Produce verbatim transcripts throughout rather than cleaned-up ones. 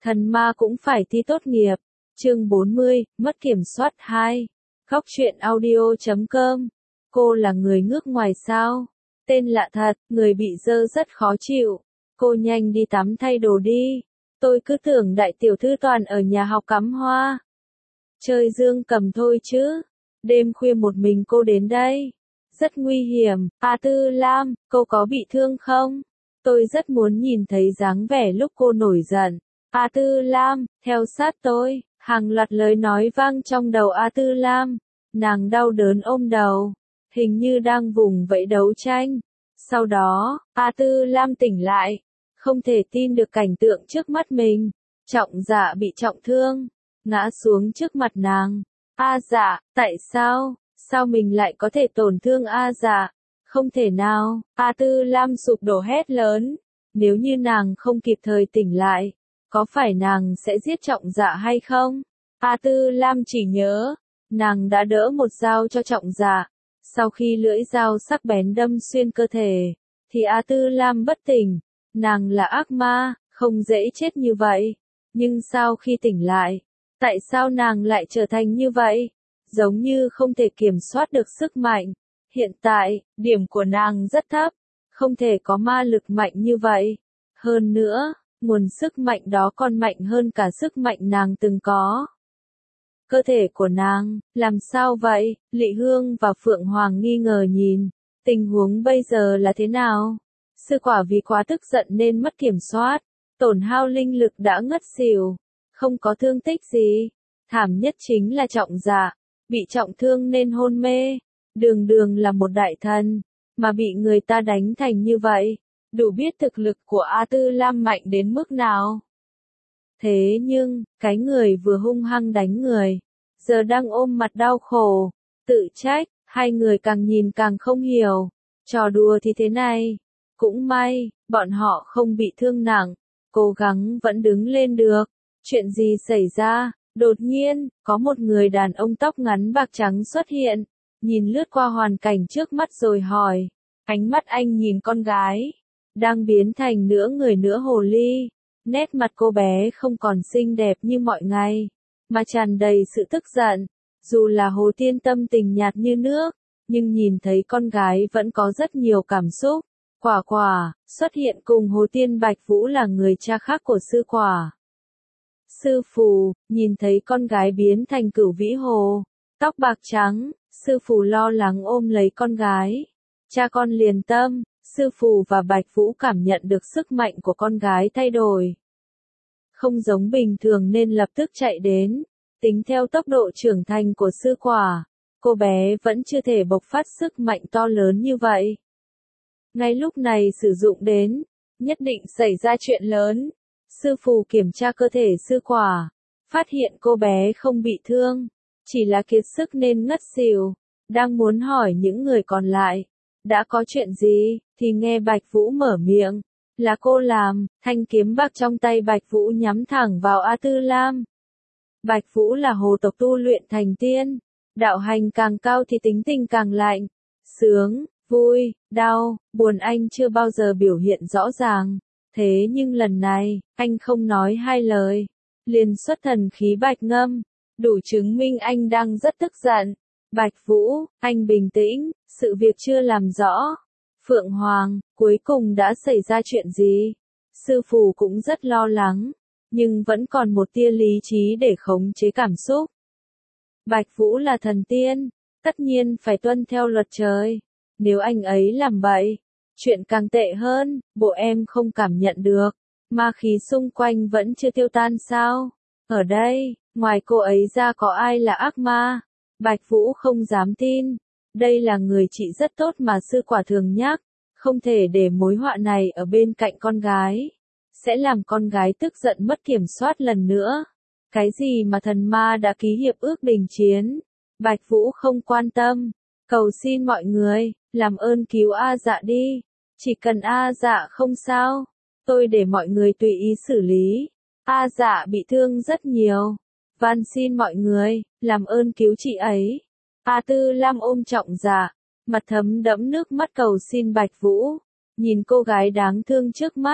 Thần ma cũng phải thi tốt nghiệp. Chương bốn mươi, mất kiểm soát hai. Góc truyện audio chấm com. Cô là người nước ngoài sao? Tên lạ thật, người bị dơ rất khó chịu. Cô nhanh đi tắm thay đồ đi. Tôi cứ tưởng đại tiểu thư toàn ở nhà học cắm hoa. Chơi dương cầm thôi chứ. Đêm khuya một mình cô đến đây. Rất nguy hiểm. A Tư Lam, cô có bị thương không? Tôi rất muốn nhìn thấy dáng vẻ lúc cô nổi giận. A Tư Lam, theo sát tôi. Hàng loạt lời nói vang trong đầu A Tư Lam. Nàng đau đớn ôm đầu. Hình như đang vùng vẫy đấu tranh. Sau đó, A Tư Lam tỉnh lại. Không thể tin được cảnh tượng trước mắt mình. Trọng Dạ bị trọng thương. Ngã xuống trước mặt nàng. A Dạ, tại sao? Sao mình lại có thể tổn thương A Dạ? Không thể nào. A Tư Lam sụp đổ hét lớn. Nếu như nàng không kịp thời tỉnh lại, có phải nàng sẽ giết Trọng Dạ hay không? A Tư Lam chỉ nhớ, nàng đã đỡ một dao cho Trọng Dạ. Sau khi lưỡi dao sắc bén đâm xuyên cơ thể, thì A Tư Lam bất tỉnh. Nàng là ác ma, không dễ chết như vậy. Nhưng sau khi tỉnh lại, tại sao nàng lại trở thành như vậy? Giống như không thể kiểm soát được sức mạnh. Hiện tại, điểm của nàng rất thấp, không thể có ma lực mạnh như vậy. Hơn nữa, nguồn sức mạnh đó còn mạnh hơn cả sức mạnh nàng từng có. Cơ thể của nàng, làm sao vậy? Lị Hương và Phượng Hoàng nghi ngờ nhìn. Tình huống bây giờ là thế nào? Sư quả vì quá tức giận nên mất kiểm soát. Tổn hao linh lực đã ngất xỉu. Không có thương tích gì. Thảm nhất chính là Trọng Dạ. Bị trọng thương nên hôn mê. Đường đường là một đại thần. Mà bị người ta đánh thành như vậy. Đủ biết thực lực của A Tư Lam mạnh đến mức nào. Thế nhưng, cái người vừa hung hăng đánh người, giờ đang ôm mặt đau khổ, tự trách, hai người càng nhìn càng không hiểu. Trò đùa thì thế này. Cũng may, bọn họ không bị thương nặng, cố gắng vẫn đứng lên được. Chuyện gì xảy ra? Đột nhiên, có một người đàn ông tóc ngắn bạc trắng xuất hiện, nhìn lướt qua hoàn cảnh trước mắt rồi hỏi. Ánh mắt anh nhìn con gái, đang biến thành nửa người nửa hồ ly. Nét mặt cô bé không còn xinh đẹp như mọi ngày, mà tràn đầy sự tức giận. Dù là Hồ Tiên tâm tình nhạt như nước, nhưng nhìn thấy con gái vẫn có rất nhiều cảm xúc. Quả Quả, xuất hiện cùng Hồ Tiên Bạch Vũ là người cha khác của Sư Quả. Sư Phù, nhìn thấy con gái biến thành Cửu Vĩ Hồ, tóc bạc trắng, Sư Phù lo lắng ôm lấy con gái. Cha con liền tâm. Sư Phù và Bạch Vũ cảm nhận được sức mạnh của con gái thay đổi. Không giống bình thường nên lập tức chạy đến. Tính theo tốc độ trưởng thành của Sư Quả, cô bé vẫn chưa thể bộc phát sức mạnh to lớn như vậy. Ngay lúc này sử dụng đến, nhất định xảy ra chuyện lớn. Sư Phù kiểm tra cơ thể Sư Quả, phát hiện cô bé không bị thương, chỉ là kiệt sức nên ngất xỉu. Đang muốn hỏi những người còn lại, đã có chuyện gì, thì nghe Bạch Vũ mở miệng. Là cô làm. Thanh kiếm bạc trong tay Bạch Vũ nhắm thẳng vào A Tư Lam. Bạch Vũ là hồ tộc tu luyện thành tiên. Đạo hành càng cao thì tính tình càng lạnh. Sướng, vui, đau, buồn anh chưa bao giờ biểu hiện rõ ràng. Thế nhưng lần này, anh không nói hai lời. Liền xuất thần khí bạch ngâm. Đủ chứng minh anh đang rất tức giận. Bạch Vũ, anh bình tĩnh, sự việc chưa làm rõ. Phượng Hoàng, cuối cùng đã xảy ra chuyện gì? Sư Phù cũng rất lo lắng, nhưng vẫn còn một tia lý trí để khống chế cảm xúc. Bạch Vũ là thần tiên, tất nhiên phải tuân theo luật trời. Nếu anh ấy làm bậy, chuyện càng tệ hơn, bộ em không cảm nhận được. Ma khí xung quanh vẫn chưa tiêu tan sao? Ở đây, ngoài cô ấy ra có ai là ác ma? Bạch Vũ không dám tin. Đây là người chị rất tốt mà Sư Quả thường nhắc. Không thể để mối họa này ở bên cạnh con gái. Sẽ làm con gái tức giận mất kiểm soát lần nữa. Cái gì mà thần ma đã ký hiệp ước đình chiến? Bạch Vũ không quan tâm. Cầu xin mọi người, làm ơn cứu A Dạ đi. Chỉ cần A Dạ không sao, tôi để mọi người tùy ý xử lý. A Dạ bị thương rất nhiều. Van xin mọi người, làm ơn cứu chị ấy. A Tư Lam ôm Trọng Dạ, mặt thấm đẫm nước mắt cầu xin Bạch Vũ. Nhìn cô gái đáng thương trước mắt,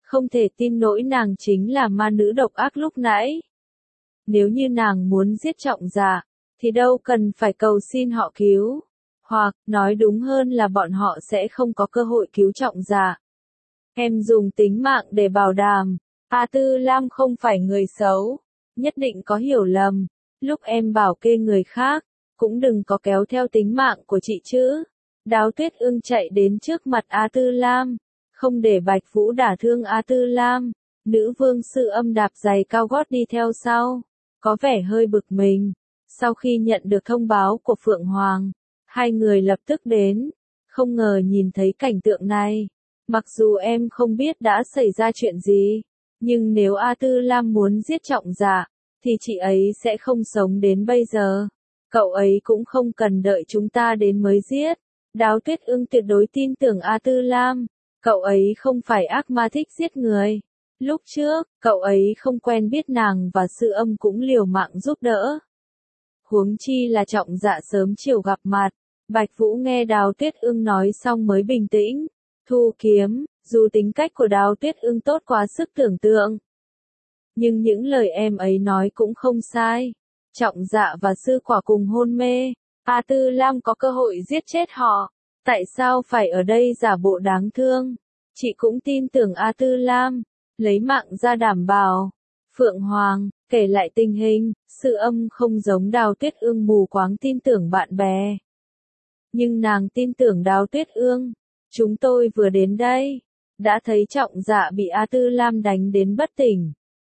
Không thể tin nổi nàng chính là ma nữ độc ác lúc nãy. Nếu như nàng muốn giết Trọng Dạ, thì đâu cần phải cầu xin họ cứu. Hoặc, nói đúng hơn là bọn họ sẽ không có cơ hội cứu Trọng Dạ. Em dùng tính mạng để bảo đảm, A Tư Lam không phải người xấu, nhất định có hiểu lầm. Lúc em bảo kê người khác, cũng đừng có kéo theo tính mạng của chị chứ. Đáo Tuyết Ưng chạy đến trước mặt A Tư Lam, không để Bạch Vũ đả thương A Tư Lam. Nữ vương Sư Âm đạp giày cao gót đi theo sau, có vẻ hơi bực mình. Sau khi nhận được thông báo của Phượng Hoàng, hai người lập tức đến, không ngờ nhìn thấy cảnh tượng này. Mặc dù em không biết đã xảy ra chuyện gì, nhưng nếu A Tư Lam muốn giết Trọng Dạ, thì chị ấy sẽ không sống đến bây giờ. Cậu ấy cũng không cần đợi chúng ta đến mới giết. Đáo Tuyết Ưng tuyệt đối tin tưởng A Tư Lam, cậu ấy không phải ác ma thích giết người. Lúc trước, cậu ấy không quen biết nàng và Sư Âm cũng liều mạng giúp đỡ. Huống chi là Trọng Dạ sớm chiều gặp mặt. Bạch Vũ nghe Đáo Tuyết Ưng nói xong mới bình tĩnh. Thu kiếm, dù tính cách của Đáo Tuyết Ưng tốt quá sức tưởng tượng, nhưng những lời em ấy nói cũng không sai. Trọng Dạ và Sư Quả cùng hôn mê, A Tư Lam có cơ hội giết chết họ. Tại sao phải ở đây giả bộ đáng thương? Chị cũng tin tưởng A Tư Lam, lấy mạng ra đảm bảo. Phượng Hoàng kể lại tình hình. Sư Âm không giống Đáo Tuyết Ưng mù quáng tin tưởng bạn bè, nhưng nàng tin tưởng Đáo Tuyết Ưng. Chúng tôi vừa đến đây, đã thấy Trọng Dạ bị A Tư Lam đánh đến bất tỉnh.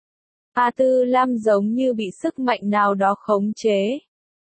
A Tư Lam giống như bị sức mạnh nào đó khống chế.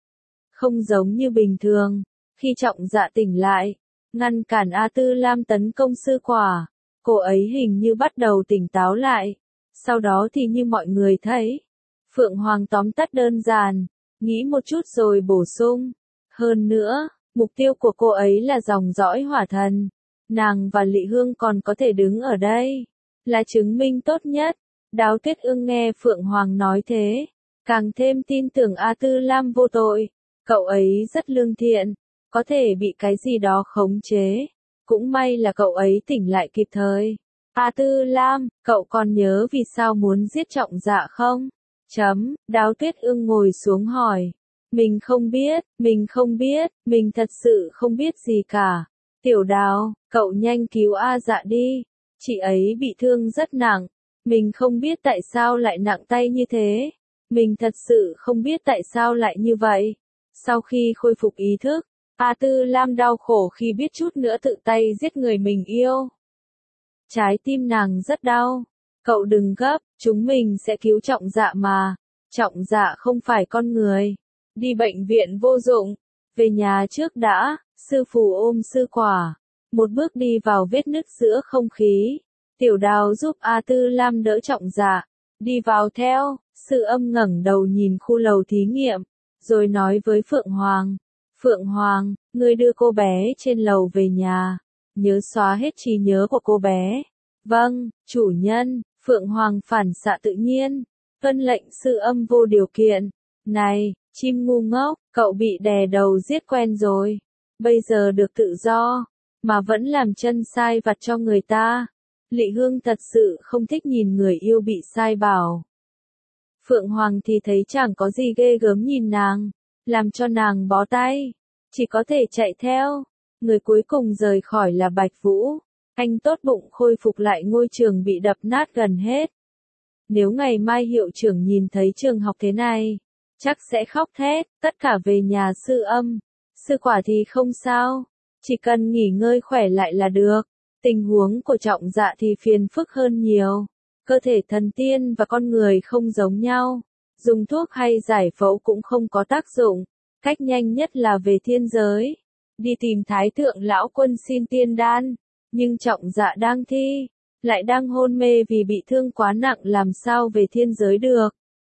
Không giống như bình thường, khi Trọng Dạ tỉnh lại, ngăn cản A Tư Lam tấn công Sư Quả, cô ấy hình như bắt đầu tỉnh táo lại. Sau đó thì như mọi người thấy, Phượng Hoàng tóm tắt đơn giản, nghĩ một chút rồi bổ sung. Hơn nữa, mục tiêu của cô ấy là dòng dõi hỏa thần. Nàng và Lị Hương còn có thể đứng ở đây, là chứng minh tốt nhất. Đáo Tuyết Ưng nghe Phượng Hoàng nói thế, càng thêm tin tưởng A Tư Lam vô tội. Cậu ấy rất lương thiện, có thể bị cái gì đó khống chế. Cũng may là cậu ấy tỉnh lại kịp thời. A Tư Lam, cậu còn nhớ vì sao muốn giết Trọng Dạ không? Chấm, Đáo Tuyết Ưng ngồi xuống hỏi. Mình không biết, mình không biết, mình thật sự không biết gì cả. Tiểu Đào, cậu nhanh cứu A Dạ đi. Chị ấy bị thương rất nặng. Mình không biết tại sao lại nặng tay như thế. Mình thật sự không biết tại sao lại như vậy. Sau khi khôi phục ý thức, A Tư Lam đau khổ khi biết chút nữa tự tay giết người mình yêu. Trái tim nàng rất đau. Cậu đừng gấp, chúng mình sẽ cứu Trọng Dạ mà. Trọng Dạ không phải con người. Đi bệnh viện vô dụng. Về nhà trước đã. Sư phụ ôm Sư Quả, một bước đi vào vết nứt giữa không khí. Tiểu Đào giúp A Tư Lam đỡ Trọng Dạ, đi vào theo. Sư Âm ngẩng đầu nhìn khu lầu thí nghiệm, rồi nói với Phượng Hoàng. Phượng Hoàng, ngươi đưa cô bé trên lầu về nhà, nhớ xóa hết trí nhớ của cô bé. Vâng, chủ nhân. Phượng Hoàng phản xạ tự nhiên, tuân lệnh Sư Âm vô điều kiện. Này, chim ngu ngốc, cậu bị đè đầu giết quen rồi. Bây giờ được tự do, mà vẫn làm chân sai vặt cho người ta. Lị Hương thật sự không thích nhìn người yêu bị sai bảo. Phượng Hoàng thì thấy chẳng có gì ghê gớm nhìn nàng, làm cho nàng bó tay, chỉ có thể chạy theo. Người cuối cùng rời khỏi là Bạch Vũ. Anh tốt bụng khôi phục lại ngôi trường bị đập nát gần hết. Nếu ngày mai hiệu trưởng nhìn thấy trường học thế này, chắc sẽ khóc thét. Tất cả về nhà Sư Âm. Sư Quả thì không sao, chỉ cần nghỉ ngơi khỏe lại là được. Tình huống của Trọng Dạ thì phiền phức hơn nhiều. Cơ thể thần tiên và con người không giống nhau, dùng thuốc hay giải phẫu cũng không có tác dụng. Cách nhanh nhất là về thiên giới, đi tìm Thái Thượng Lão Quân xin tiên đan. Nhưng Trọng Dạ đang thi, lại đang hôn mê vì bị thương quá nặng, làm sao về thiên giới được.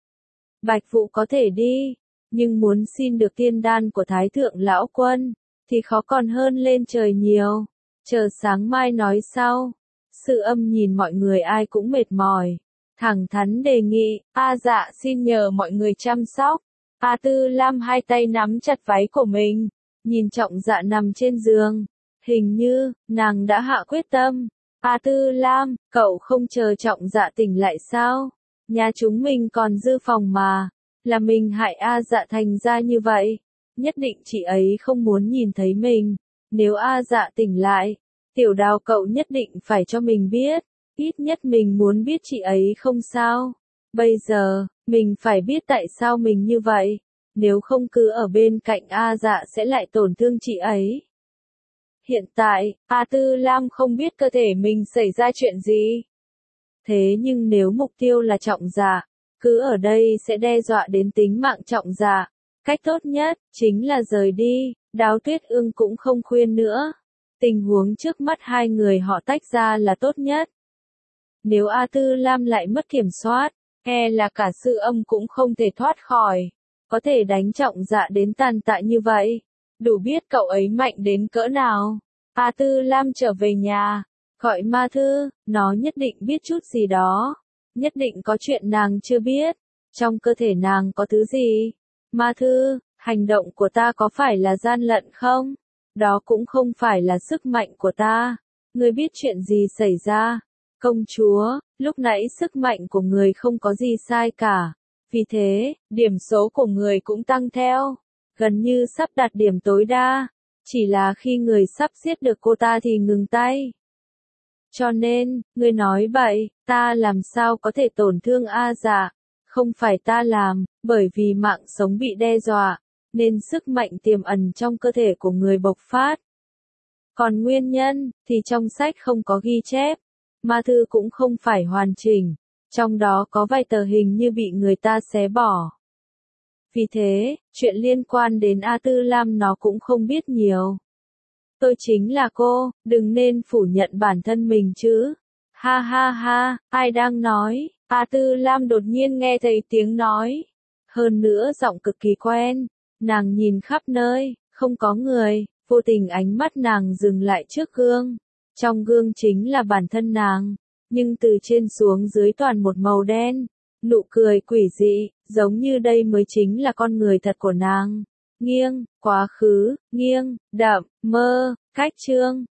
Bạch Vũ có thể đi, nhưng muốn xin được tiên đan của Thái Thượng Lão Quân, thì khó còn hơn lên trời nhiều. Chờ sáng mai nói sau. Sư Âm nhìn mọi người ai cũng mệt mỏi, thẳng thắn đề nghị. A Dạ xin nhờ mọi người chăm sóc. A Tư Lam hai tay nắm chặt váy của mình, nhìn Trọng Dạ nằm trên giường. Hình như, nàng đã hạ quyết tâm. A Tư Lam, cậu không chờ Trọng Dạ tỉnh lại sao? Nhà chúng mình còn dư phòng mà. Là mình hại A Dạ thành ra như vậy. Nhất định chị ấy không muốn nhìn thấy mình. Nếu A Dạ tỉnh lại, Tiểu Đào cậu nhất định phải cho mình biết. Ít nhất mình muốn biết chị ấy không sao. Bây giờ, mình phải biết tại sao mình như vậy. Nếu không cứ ở bên cạnh A Dạ sẽ lại tổn thương chị ấy. Hiện tại, A Tư Lam không biết cơ thể mình xảy ra chuyện gì. Thế nhưng nếu mục tiêu là Trọng Dạ, cứ ở đây sẽ đe dọa đến tính mạng Trọng Dạ. Cách tốt nhất, chính là rời đi, Đáo Tuyết Ương cũng không khuyên nữa. Tình huống trước mắt hai người họ tách ra là tốt nhất. Nếu A Tư Lam lại mất kiểm soát, e là cả Sư Âm cũng không thể thoát khỏi. Có thể đánh Trọng Dạ đến tàn tạ như vậy. Đủ biết cậu ấy mạnh đến cỡ nào. A Tư Lam trở về nhà, gọi Ma Thư, nó nhất định biết chút gì đó. Nhất định có chuyện nàng chưa biết. Trong cơ thể nàng có thứ gì? Ma Thư, hành động của ta có phải là gian lận không? Đó cũng không phải là sức mạnh của ta. Ngươi biết chuyện gì xảy ra? Công chúa, lúc nãy sức mạnh của người không có gì sai cả. Vì thế, điểm số của người cũng tăng theo. Gần như sắp đạt điểm tối đa. Chỉ là khi người sắp giết được cô ta thì ngừng tay. Cho nên, ngươi nói bậy, ta làm sao có thể tổn thương A Dạ? Không phải ta làm, bởi vì mạng sống bị đe dọa, nên sức mạnh tiềm ẩn trong cơ thể của người bộc phát. Còn nguyên nhân, thì trong sách không có ghi chép. Ma Thư cũng không phải hoàn chỉnh. Trong đó có vài tờ hình như bị người ta xé bỏ. Vì thế, chuyện liên quan đến A Tư Lam nó cũng không biết nhiều. Tôi chính là cô, đừng nên phủ nhận bản thân mình chứ. Ha ha ha, ai đang nói? A Tư Lam đột nhiên nghe thấy tiếng nói. Hơn nữa giọng cực kỳ quen. Nàng nhìn khắp nơi, không có người, vô tình ánh mắt nàng dừng lại trước gương. Trong gương chính là bản thân nàng, nhưng từ trên xuống dưới toàn một màu đen. Nụ cười quỷ dị, giống như đây mới chính là con người thật của nàng. Nghiêng, quá khứ, nghiêng, đậm, mơ, cách chương.